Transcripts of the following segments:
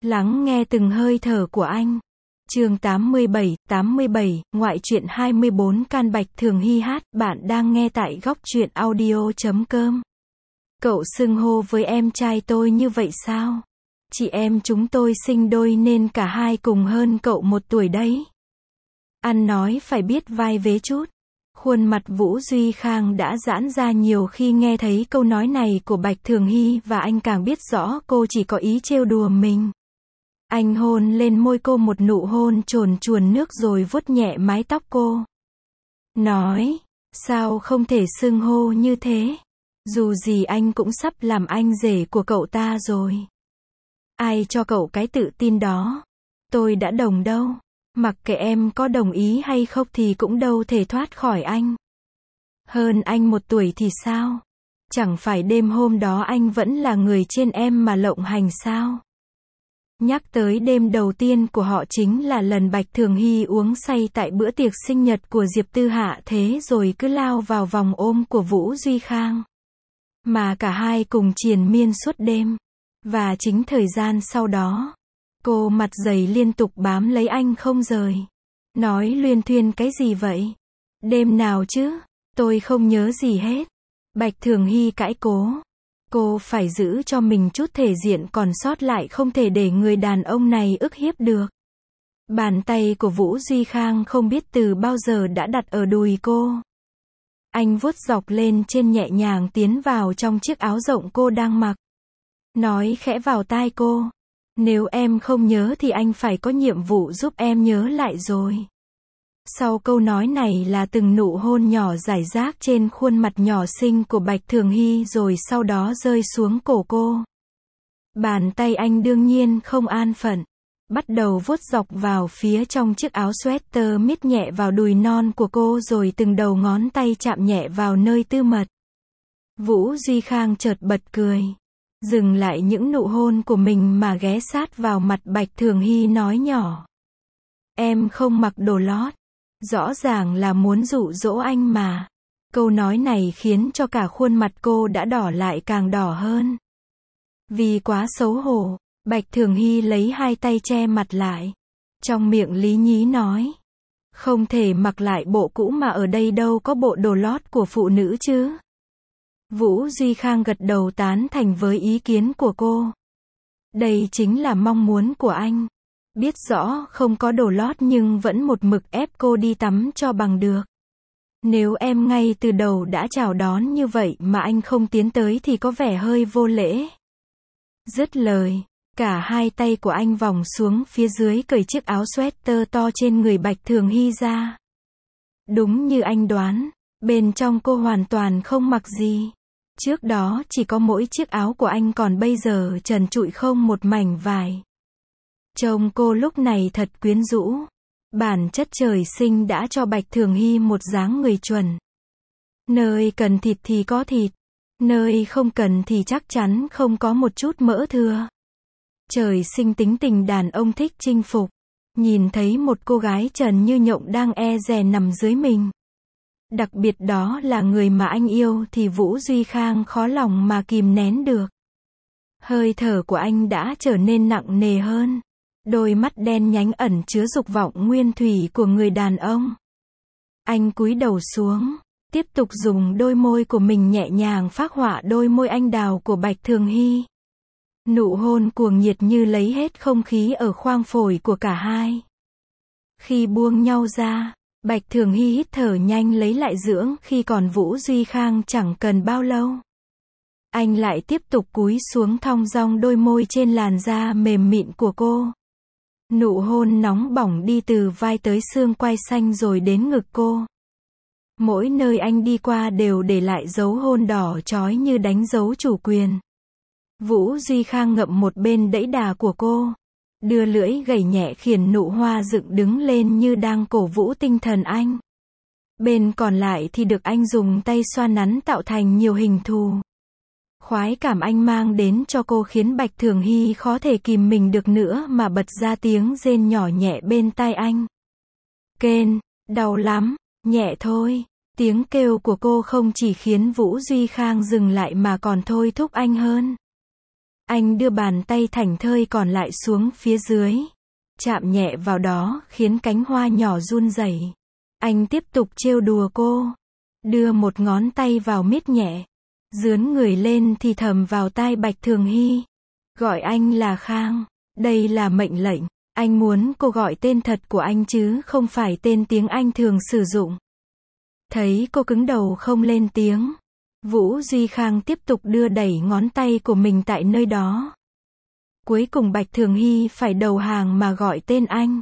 Lắng nghe từng hơi thở của anh. Chương 87, ngoại truyện 24 Can Bạch Thường Hy hát, bạn đang nghe tại góc truyện audio.com. Cậu xưng hô với em trai tôi như vậy sao? Chị em chúng tôi sinh đôi nên cả hai cùng hơn cậu 1 tuổi đấy. Ăn nói phải biết vai vế chút. Khuôn mặt Vũ Duy Khang đã giãn ra nhiều khi nghe thấy câu nói này của Bạch Thường Hy và anh càng biết rõ cô chỉ có ý trêu đùa mình. Anh hôn lên môi cô một nụ hôn trồn chuồn nước rồi vuốt nhẹ mái tóc cô. Nói, sao không thể xưng hô như thế? Dù gì anh cũng sắp làm anh rể của cậu ta rồi. Ai cho cậu cái tự tin đó? Tôi đã đồng đâu. Mặc kệ em có đồng ý hay không thì cũng đâu thể thoát khỏi anh. Hơn anh 1 tuổi thì sao? Chẳng phải đêm hôm đó anh vẫn là người trên em mà lộng hành sao? Nhắc tới đêm đầu tiên của họ chính là lần Bạch Thường Hy uống say tại bữa tiệc sinh nhật của Diệp Tư Hạ thế rồi cứ lao vào vòng ôm của Vũ Duy Khang. Mà cả hai cùng triền miên suốt đêm. Và chính thời gian sau đó, cô mặt dày liên tục bám lấy anh không rời. Nói luyên thuyên cái gì vậy? Đêm nào chứ? Tôi không nhớ gì hết. Bạch Thường Hy cãi cố. Cô phải giữ cho mình chút thể diện còn sót lại, không thể để người đàn ông này ức hiếp được. Bàn tay của Vũ Duy Khang không biết từ bao giờ đã đặt ở đùi cô. Anh vuốt dọc lên trên nhẹ nhàng tiến vào trong chiếc áo rộng cô đang mặc. Nói khẽ vào tai cô. Nếu em không nhớ thì anh phải có nhiệm vụ giúp em nhớ lại rồi. Sau câu nói này là từng nụ hôn nhỏ rải rác trên khuôn mặt nhỏ xinh của Bạch Thường Hy rồi sau đó rơi xuống cổ cô. Bàn tay anh đương nhiên không an phận. Bắt đầu vuốt dọc vào phía trong chiếc áo sweater, miết nhẹ vào đùi non của cô rồi từng đầu ngón tay chạm nhẹ vào nơi tư mật. Vũ Duy Khang chợt bật cười. Dừng lại những nụ hôn của mình mà ghé sát vào mặt Bạch Thường Hy nói nhỏ. Em không mặc đồ lót. Rõ ràng là muốn dụ dỗ anh mà. Câu nói này khiến cho cả khuôn mặt cô đã đỏ lại càng đỏ hơn. Vì quá xấu hổ, Bạch Thường Hy lấy hai tay che mặt lại. Trong miệng lý nhí nói. Không thể mặc lại bộ cũ mà ở đây đâu có bộ đồ lót của phụ nữ chứ. Vũ Duy Khang gật đầu tán thành với ý kiến của cô. Đây chính là mong muốn của anh. Biết rõ không có đồ lót nhưng vẫn một mực ép cô đi tắm cho bằng được. Nếu em ngay từ đầu đã chào đón như vậy mà anh không tiến tới thì có vẻ hơi vô lễ. Dứt lời, cả hai tay của anh vòng xuống phía dưới cởi chiếc áo sweater to trên người Bạch Thường Hy ra. Đúng như anh đoán, bên trong cô hoàn toàn không mặc gì. Trước đó chỉ có mỗi chiếc áo của anh, còn bây giờ trần trụi không một mảnh vải. Trông cô lúc này thật quyến rũ. Bản chất trời sinh đã cho Bạch Thường Hy một dáng người chuẩn. Nơi cần thịt thì có thịt, nơi không cần thì chắc chắn không có một chút mỡ thừa. Trời sinh tính tình đàn ông thích chinh phục. Nhìn thấy một cô gái trần như nhộng đang e dè nằm dưới mình, đặc biệt đó là người mà anh yêu, thì Vũ Duy Khang khó lòng mà kìm nén được. Hơi thở của anh đã trở nên nặng nề hơn. Đôi mắt đen nhánh ẩn chứa dục vọng nguyên thủy của người đàn ông. Anh cúi đầu xuống, tiếp tục dùng đôi môi của mình nhẹ nhàng phác họa đôi môi anh đào của Bạch Thường Hy. Nụ hôn cuồng nhiệt như lấy hết không khí ở khoang phổi của cả hai. Khi buông nhau ra, Bạch Thường Hy hít thở nhanh lấy lại dưỡng, khi còn Vũ Duy Khang chẳng cần bao lâu. Anh lại tiếp tục cúi xuống thong dong đôi môi trên làn da mềm mịn của cô. Nụ hôn nóng bỏng đi từ vai tới xương quai xanh rồi đến ngực cô. Mỗi nơi anh đi qua đều để lại dấu hôn đỏ chói như đánh dấu chủ quyền. Vũ Duy Khang ngậm một bên đẫy đà của cô, đưa lưỡi gảy nhẹ khiển nụ hoa dựng đứng lên như đang cổ vũ tinh thần anh. Bên còn lại thì được anh dùng tay xoa nắn tạo thành nhiều hình thù. Khoái cảm anh mang đến cho cô khiến Bạch Thường Hy khó thể kìm mình được nữa mà bật ra tiếng rên nhỏ nhẹ bên tai anh. Kên, đau lắm, nhẹ thôi. Tiếng kêu của cô không chỉ khiến Vũ Duy Khang dừng lại mà còn thôi thúc anh hơn. Anh đưa bàn tay thảnh thơi còn lại xuống phía dưới. Chạm nhẹ vào đó, khiến cánh hoa nhỏ run rẩy. Anh tiếp tục trêu đùa cô. Đưa một ngón tay vào miết nhẹ. Dướn người lên thì thầm vào tai Bạch Thường Hy. Gọi anh là Khang. Đây là mệnh lệnh. Anh muốn cô gọi tên thật của anh chứ không phải tên tiếng Anh thường sử dụng. Thấy cô cứng đầu không lên tiếng. Vũ Duy Khang tiếp tục đưa đẩy ngón tay của mình tại nơi đó. Cuối cùng Bạch Thường Hy phải đầu hàng mà gọi tên anh.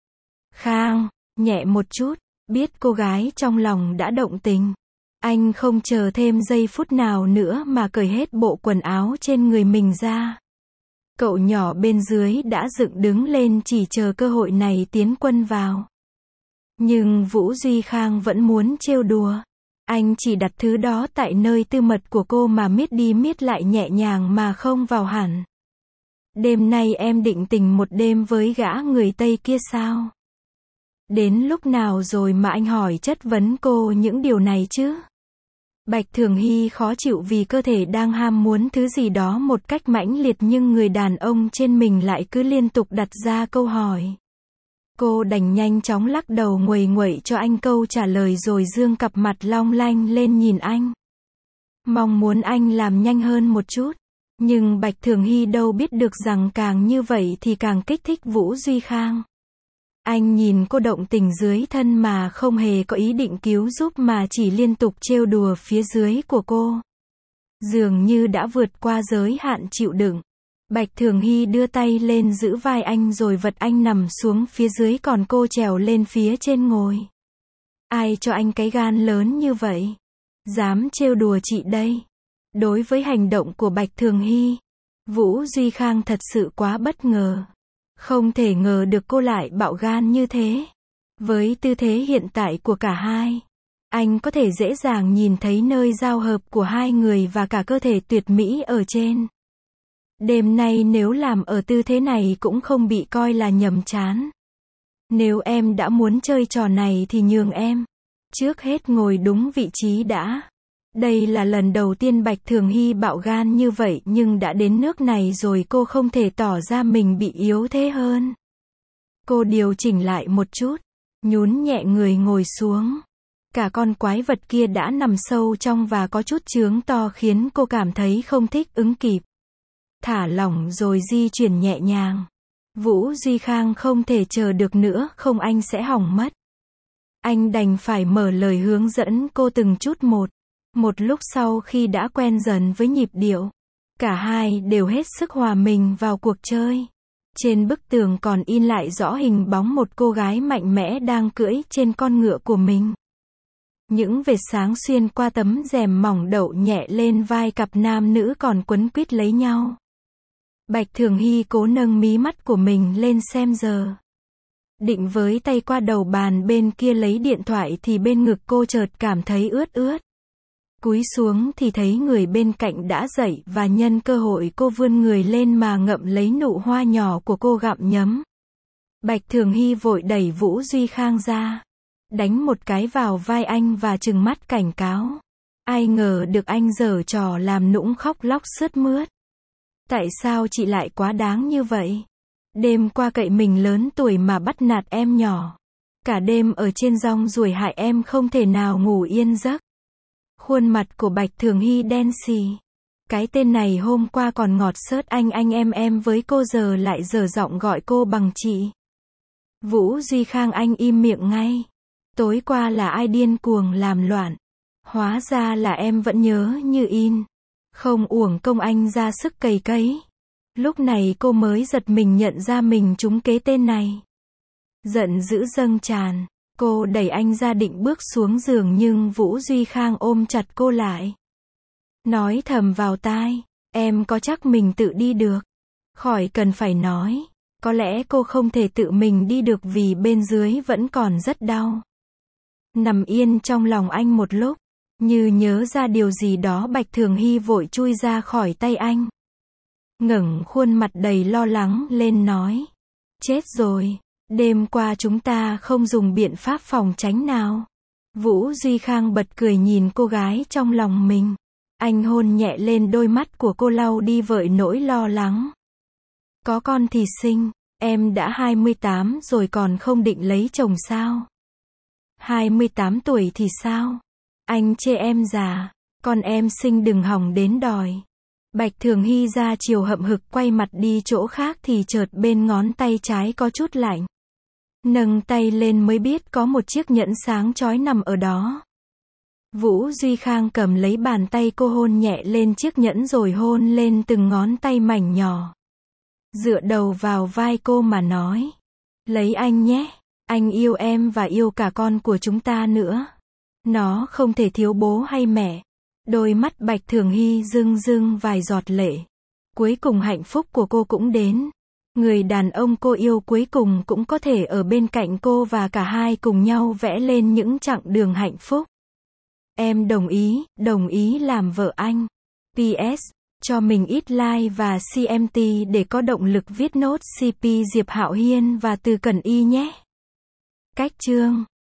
Khang, nhẹ một chút, biết cô gái trong lòng đã động tình. Anh không chờ thêm giây phút nào nữa mà cởi hết bộ quần áo trên người mình ra. Cậu nhỏ bên dưới đã dựng đứng lên chỉ chờ cơ hội này tiến quân vào. Nhưng Vũ Duy Khang vẫn muốn trêu đùa. Anh chỉ đặt thứ đó tại nơi tư mật của cô mà miết đi miết lại nhẹ nhàng mà không vào hẳn. Đêm nay em định tình một đêm với gã người Tây kia sao? Đến lúc nào rồi mà anh hỏi chất vấn cô những điều này chứ? Bạch Thường Hy khó chịu vì cơ thể đang ham muốn thứ gì đó một cách mãnh liệt nhưng người đàn ông trên mình lại cứ liên tục đặt ra câu hỏi. Cô đành nhanh chóng lắc đầu nguầy nguậy cho anh câu trả lời rồi dương cặp mặt long lanh lên nhìn anh. Mong muốn anh làm nhanh hơn một chút. Nhưng Bạch Thường Hy đâu biết được rằng càng như vậy thì càng kích thích Vũ Duy Khang. Anh nhìn cô động tình dưới thân mà không hề có ý định cứu giúp mà chỉ liên tục trêu đùa phía dưới của cô. Dường như đã vượt qua giới hạn chịu đựng. Bạch Thường Hy đưa tay lên giữ vai anh rồi vật anh nằm xuống phía dưới còn cô trèo lên phía trên ngồi. Ai cho anh cái gan lớn như vậy? Dám trêu đùa chị đây. Đối với hành động của Bạch Thường Hy, Vũ Duy Khang thật sự quá bất ngờ. Không thể ngờ được cô lại bạo gan như thế. Với tư thế hiện tại của cả hai, anh có thể dễ dàng nhìn thấy nơi giao hợp của hai người và cả cơ thể tuyệt mỹ ở trên. Đêm nay nếu làm ở tư thế này cũng không bị coi là nhầm chán. Nếu em đã muốn chơi trò này thì nhường em. Trước hết ngồi đúng vị trí đã. Đây là lần đầu tiên Bạch Thường Hy bạo gan như vậy nhưng đã đến nước này rồi cô không thể tỏ ra mình bị yếu thế hơn. Cô điều chỉnh lại một chút, nhún nhẹ người ngồi xuống. Cả con quái vật kia đã nằm sâu trong và có chút chướng to khiến cô cảm thấy không thích ứng kịp. Thả lỏng rồi di chuyển nhẹ nhàng. Vũ Duy Khang không thể chờ được nữa, không anh sẽ hỏng mất. Anh đành phải mở lời hướng dẫn cô từng chút một. Một lúc sau khi đã quen dần với nhịp điệu, cả hai đều hết sức hòa mình vào cuộc chơi. Trên bức tường còn in lại rõ hình bóng một cô gái mạnh mẽ đang cưỡi trên con ngựa của mình. Những vệt sáng xuyên qua tấm rèm mỏng đậu nhẹ lên vai cặp nam nữ còn quấn quýt lấy nhau. Bạch Thường Hy cố nâng mí mắt của mình lên xem giờ. Định với tay qua đầu bàn bên kia lấy điện thoại thì bên ngực cô chợt cảm thấy ướt ướt. Cúi xuống thì thấy người bên cạnh đã dậy và nhân cơ hội cô vươn người lên mà ngậm lấy nụ hoa nhỏ của cô gặm nhấm. Bạch Thường Hy vội đẩy Vũ Duy Khang ra, đánh một cái vào vai anh và trừng mắt cảnh cáo. Ai ngờ được anh giở trò làm nũng khóc lóc sướt mướt. Tại sao chị lại quá đáng như vậy? Đêm qua cậy mình lớn tuổi mà bắt nạt em nhỏ. Cả đêm ở trên rong ruổi hại em không thể nào ngủ yên giấc. Khuôn mặt của Bạch Thường Hy đen xì. Cái tên này hôm qua còn ngọt xớt anh em với cô giờ lại dở giọng gọi cô bằng chị. Vũ Duy Khang anh im miệng ngay. Tối qua là ai điên cuồng làm loạn. Hóa ra là em vẫn nhớ như in. Không uổng công anh ra sức cày cấy. Lúc này cô mới giật mình nhận ra mình trúng kế tên này. Giận dữ dâng tràn. Cô đẩy anh ra định bước xuống giường nhưng Vũ Duy Khang ôm chặt cô lại. Nói thầm vào tai, em có chắc mình tự đi được? Khỏi cần phải nói, có lẽ cô không thể tự mình đi được vì bên dưới vẫn còn rất đau. Nằm yên trong lòng anh một lúc, như nhớ ra điều gì đó Bạch Thường Hy vội chui ra khỏi tay anh. Ngẩng khuôn mặt đầy lo lắng lên nói. Chết rồi. Đêm qua chúng ta không dùng biện pháp phòng tránh nào. Vũ Duy Khang bật cười nhìn cô gái trong lòng mình. Anh hôn nhẹ lên đôi mắt của cô lau đi vợi nỗi lo lắng. Có con thì sinh, em đã 28 rồi còn không định lấy chồng sao? 28 tuổi thì sao? Anh chê em già, con em sinh đừng hòng đến đòi. Bạch Thường Hy ra chiều hậm hực quay mặt đi chỗ khác thì chợt bên ngón tay trái có chút lạnh. Nâng tay lên mới biết có một chiếc nhẫn sáng chói nằm ở đó. Vũ Duy Khang cầm lấy bàn tay cô hôn nhẹ lên chiếc nhẫn rồi hôn lên từng ngón tay mảnh nhỏ. Dựa đầu vào vai cô mà nói. Lấy anh nhé, anh yêu em và yêu cả con của chúng ta nữa. Nó không thể thiếu bố hay mẹ. Đôi mắt Bạch Thường Hy rưng rưng vài giọt lệ. Cuối cùng hạnh phúc của cô cũng đến. Người đàn ông cô yêu cuối cùng cũng có thể ở bên cạnh cô và cả hai cùng nhau vẽ lên những chặng đường hạnh phúc. Em đồng ý làm vợ anh. PS, cho mình ít like và CMT để có động lực viết nốt CP Diệp Hạo Hiên và Từ Cẩn Y nhé. Cách chương